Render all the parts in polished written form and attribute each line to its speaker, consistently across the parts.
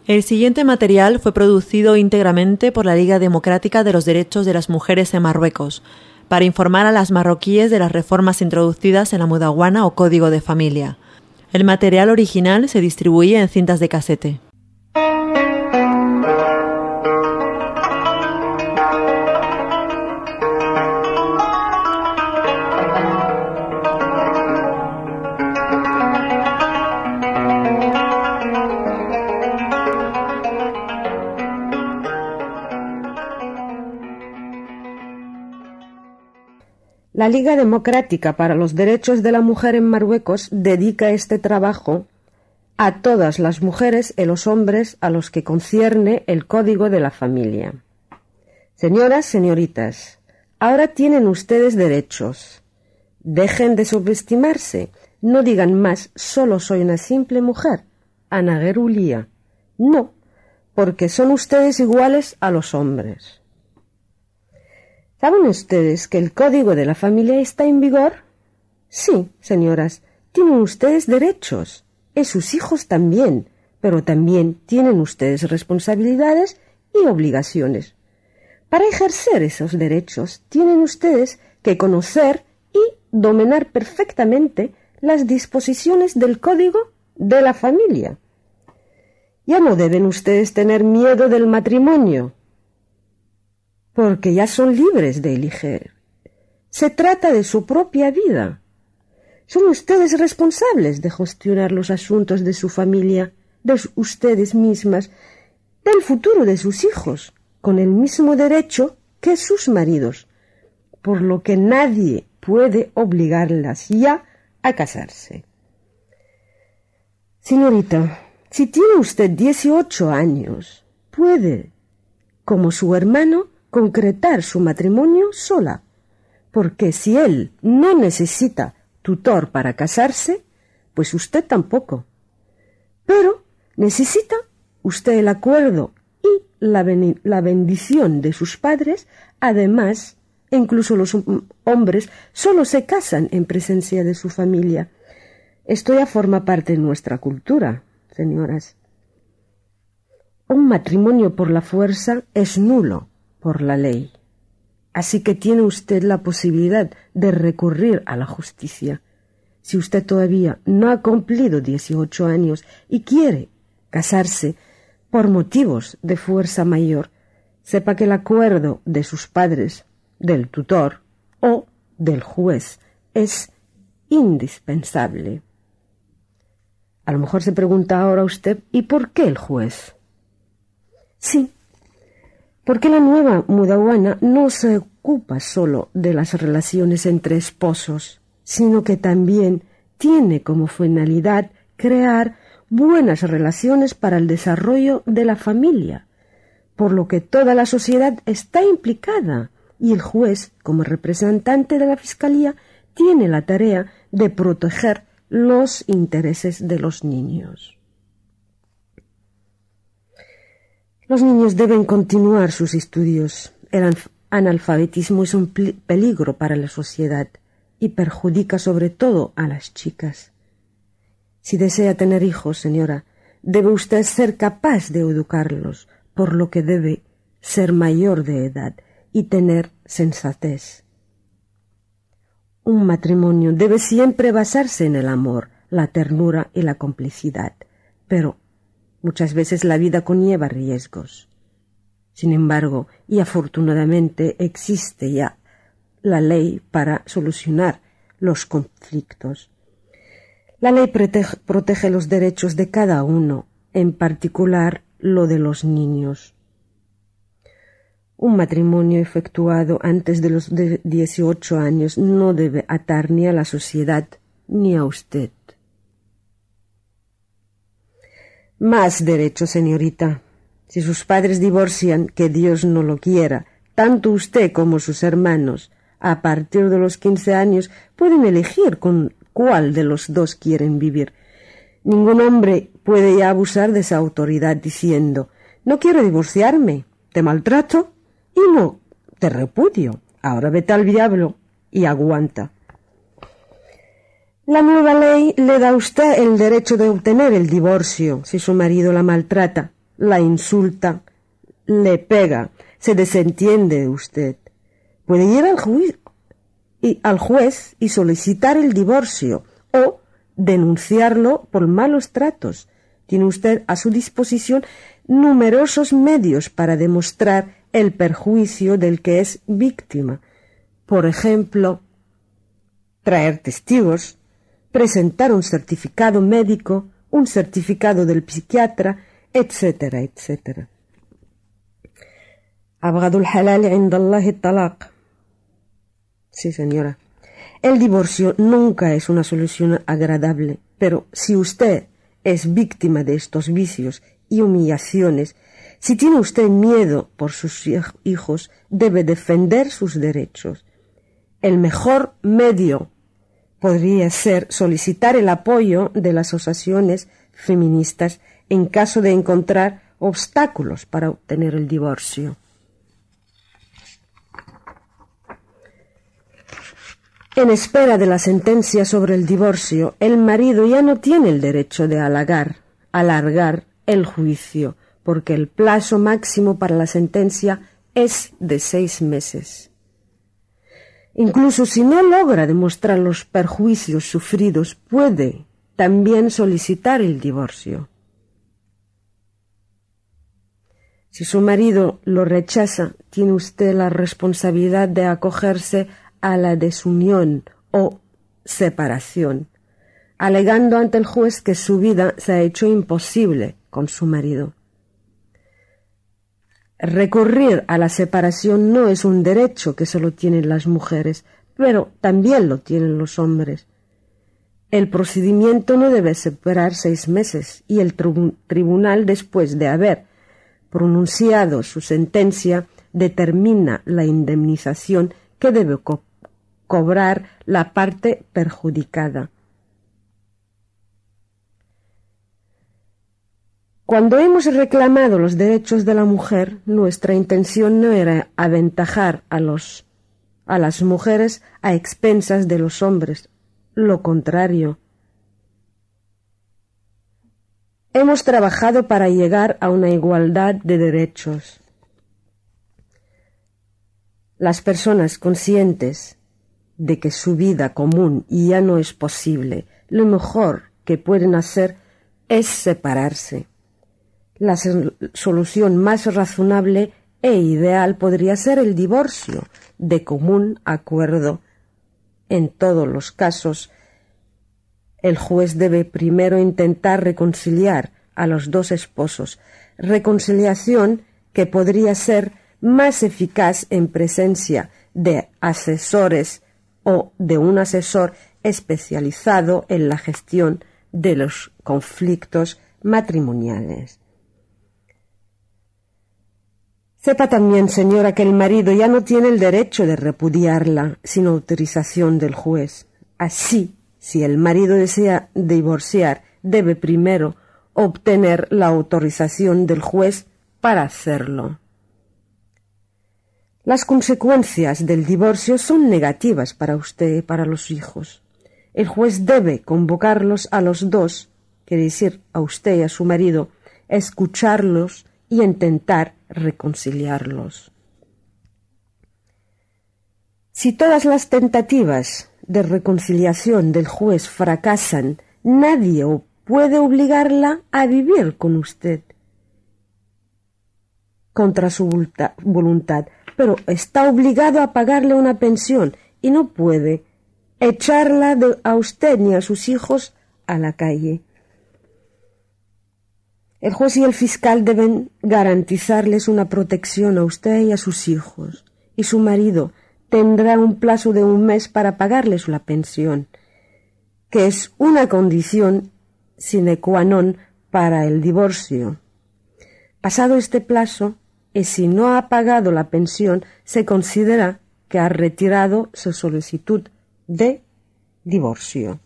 Speaker 1: El siguiente material fue producido íntegramente por la Liga Democrática de los Derechos de las Mujeres en Marruecos, para informar a las marroquíes de las reformas introducidas en la mudawana o código de familia. El material original se distribuía en cintas de casete.
Speaker 2: La Liga Democrática para los Derechos de la Mujer en Marruecos dedica este trabajo a todas las mujeres y los hombres a los que concierne el Código de la Familia. Señoras, señoritas, ahora tienen ustedes derechos. Dejen de subestimarse. No digan más, solo soy una simple mujer, Ana Gerulía. No, porque son ustedes iguales a los hombres. ¿Saben ustedes que el Código de la Familia está en vigor? Sí, señoras, tienen ustedes derechos, y sus hijos también, pero también tienen ustedes responsabilidades y obligaciones. Para ejercer esos derechos, tienen ustedes que conocer y dominar perfectamente las disposiciones del Código de la Familia. Ya no deben ustedes tener miedo del matrimonio, porque ya son libres de elegir. Se trata de su propia vida. Son ustedes responsables de gestionar los asuntos de su familia, de ustedes mismas, del futuro de sus hijos, con el mismo derecho que sus maridos, por lo que nadie puede obligarlas ya a casarse. Señorita, si tiene usted 18 años, puede, como su hermano, concretar su matrimonio sola, porque si él no necesita tutor para casarse, pues usted tampoco. Pero necesita usted el acuerdo y la bendición de sus padres. Además, incluso los hombres solo se casan en presencia de su familia. Esto ya forma parte de nuestra cultura, señoras. Un matrimonio por la fuerza es nulo por la ley. Así que tiene usted la posibilidad de recurrir a la justicia. Si usted todavía no ha cumplido 18 años y quiere casarse por motivos de fuerza mayor, sepa que el acuerdo de sus padres, del tutor o del juez es indispensable. A lo mejor se pregunta ahora usted, ¿y por qué el juez? Sí, porque la nueva mudawana no se ocupa solo de las relaciones entre esposos, sino que también tiene como finalidad crear buenas relaciones para el desarrollo de la familia, por lo que toda la sociedad está implicada y el juez, como representante de la Fiscalía, tiene la tarea de proteger los intereses de los niños. Los niños deben continuar sus estudios. El analfabetismo es un peligro para la sociedad y perjudica sobre todo a las chicas. Si desea tener hijos, señora, debe usted ser capaz de educarlos, por lo que debe ser mayor de edad y tener sensatez. Un matrimonio debe siempre basarse en el amor, la ternura y la complicidad, pero muchas veces la vida conlleva riesgos. Sin embargo, y afortunadamente existe ya la ley para solucionar los conflictos. La ley protege los derechos de cada uno, en particular lo de los niños. Un matrimonio efectuado antes de los 18 años no debe atar ni a la sociedad ni a usted. Más derechos, señorita. Si sus padres divorcian, que Dios no lo quiera, tanto usted como sus hermanos, a partir de los 15 años, pueden elegir con cuál de los dos quieren vivir. Ningún hombre puede ya abusar de esa autoridad diciendo: no quiero divorciarme, te maltrato y no te repudio. Ahora vete al diablo y aguanta. La nueva ley le da a usted el derecho de obtener el divorcio si su marido la maltrata, la insulta, le pega, se desentiende de usted. Puede ir al juez y solicitar el divorcio o denunciarlo por malos tratos. Tiene usted a su disposición numerosos medios para demostrar el perjuicio del que es víctima. Por ejemplo, traer testigos, presentar un certificado médico, un certificado del psiquiatra, etcétera, etcétera. Abghadul halal inda Allah talaq. Sí, señora. El divorcio nunca es una solución agradable, pero si usted es víctima de estos vicios y humillaciones, si tiene usted miedo por sus hijos, debe defender sus derechos. El mejor medio podría ser solicitar el apoyo de las asociaciones feministas en caso de encontrar obstáculos para obtener el divorcio. En espera de la sentencia sobre el divorcio, el marido ya no tiene el derecho de alargar el juicio, porque el plazo máximo para la sentencia es de 6 meses. Incluso si no logra demostrar los perjuicios sufridos, puede también solicitar el divorcio. Si su marido lo rechaza, tiene usted la responsabilidad de acogerse a la desunión o separación, alegando ante el juez que su vida se ha hecho imposible con su marido. Recurrir a la separación no es un derecho que solo tienen las mujeres, pero también lo tienen los hombres. El procedimiento no debe superar 6 meses y el tribunal, después de haber pronunciado su sentencia, determina la indemnización que debe cobrar la parte perjudicada. Cuando hemos reclamado los derechos de la mujer, nuestra intención no era aventajar a las mujeres a expensas de los hombres. Lo contrario. Hemos trabajado para llegar a una igualdad de derechos. Las personas conscientes de que su vida común ya no es posible, lo mejor que pueden hacer es separarse. La solución más razonable e ideal podría ser el divorcio, de común acuerdo. En todos los casos, el juez debe primero intentar reconciliar a los dos esposos, reconciliación que podría ser más eficaz en presencia de asesores o de un asesor especializado en la gestión de los conflictos matrimoniales. Sepa también, señora, que el marido ya no tiene el derecho de repudiarla sin autorización del juez. Así, si el marido desea divorciar, debe primero obtener la autorización del juez para hacerlo. Las consecuencias del divorcio son negativas para usted y para los hijos. El juez debe convocarlos a los dos, quiere decir a usted y a su marido, escucharlos y intentar reconciliarlos. Si todas las tentativas de reconciliación del juez fracasan, nadie puede obligarla a vivir con usted contra su voluntad, pero está obligado a pagarle una pensión y no puede echarla a usted ni a sus hijos a la calle. El juez y el fiscal deben garantizarles una protección a usted y a sus hijos, y su marido tendrá un plazo de 1 mes para pagarles la pensión, que es una condición sine qua non para el divorcio. Pasado este plazo, y si no ha pagado la pensión, se considera que ha retirado su solicitud de divorcio.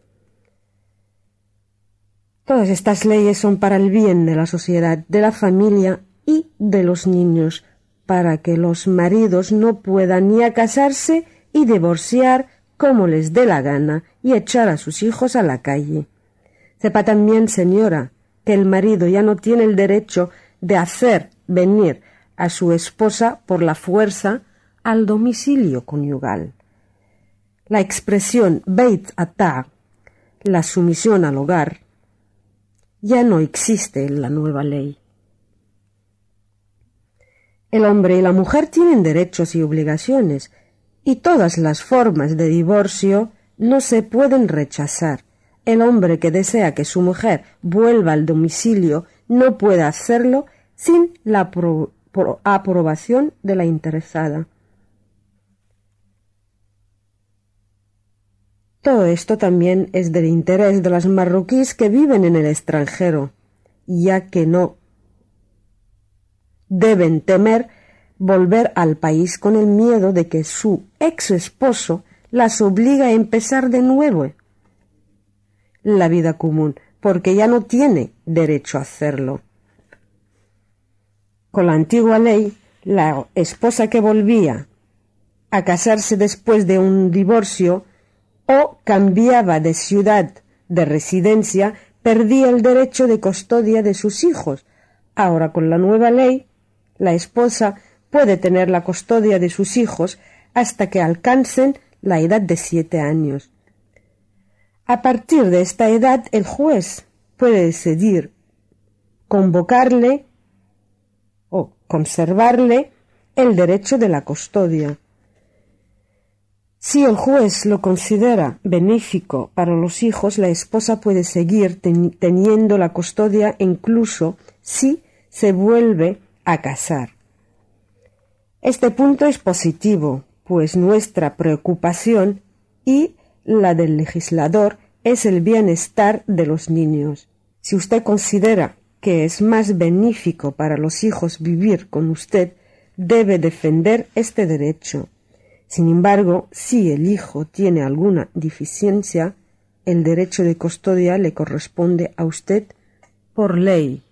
Speaker 2: Todas estas leyes son para el bien de la sociedad, de la familia y de los niños, para que los maridos no puedan ni a casarse y divorciar como les dé la gana y echar a sus hijos a la calle. Sepa también, señora, que el marido ya no tiene el derecho de hacer venir a su esposa por la fuerza al domicilio conyugal. La expresión Beit Atah, la sumisión al hogar, ya no existe en la nueva ley. El hombre y la mujer tienen derechos y obligaciones, y todas las formas de divorcio no se pueden rechazar. El hombre que desea que su mujer vuelva al domicilio no puede hacerlo sin la aprobación de la interesada. Todo esto también es del interés de las marroquíes que viven en el extranjero, ya que no deben temer volver al país con el miedo de que su ex esposo las obliga a empezar de nuevo la vida común, porque ya no tiene derecho a hacerlo. Con la antigua ley, la esposa que volvía a casarse después de un divorcio o cambiaba de ciudad de residencia, perdía el derecho de custodia de sus hijos. Ahora, con la nueva ley, la esposa puede tener la custodia de sus hijos hasta que alcancen la edad de 7 años. A partir de esta edad, el juez puede decidir convocarle o conservarle el derecho de la custodia. Si el juez lo considera benéfico para los hijos, la esposa puede seguir teniendo la custodia incluso si se vuelve a casar. Este punto es positivo, pues nuestra preocupación y la del legislador es el bienestar de los niños. Si usted considera que es más benéfico para los hijos vivir con usted, debe defender este derecho. Sin embargo, si el hijo tiene alguna deficiencia, el derecho de custodia le corresponde a usted por ley.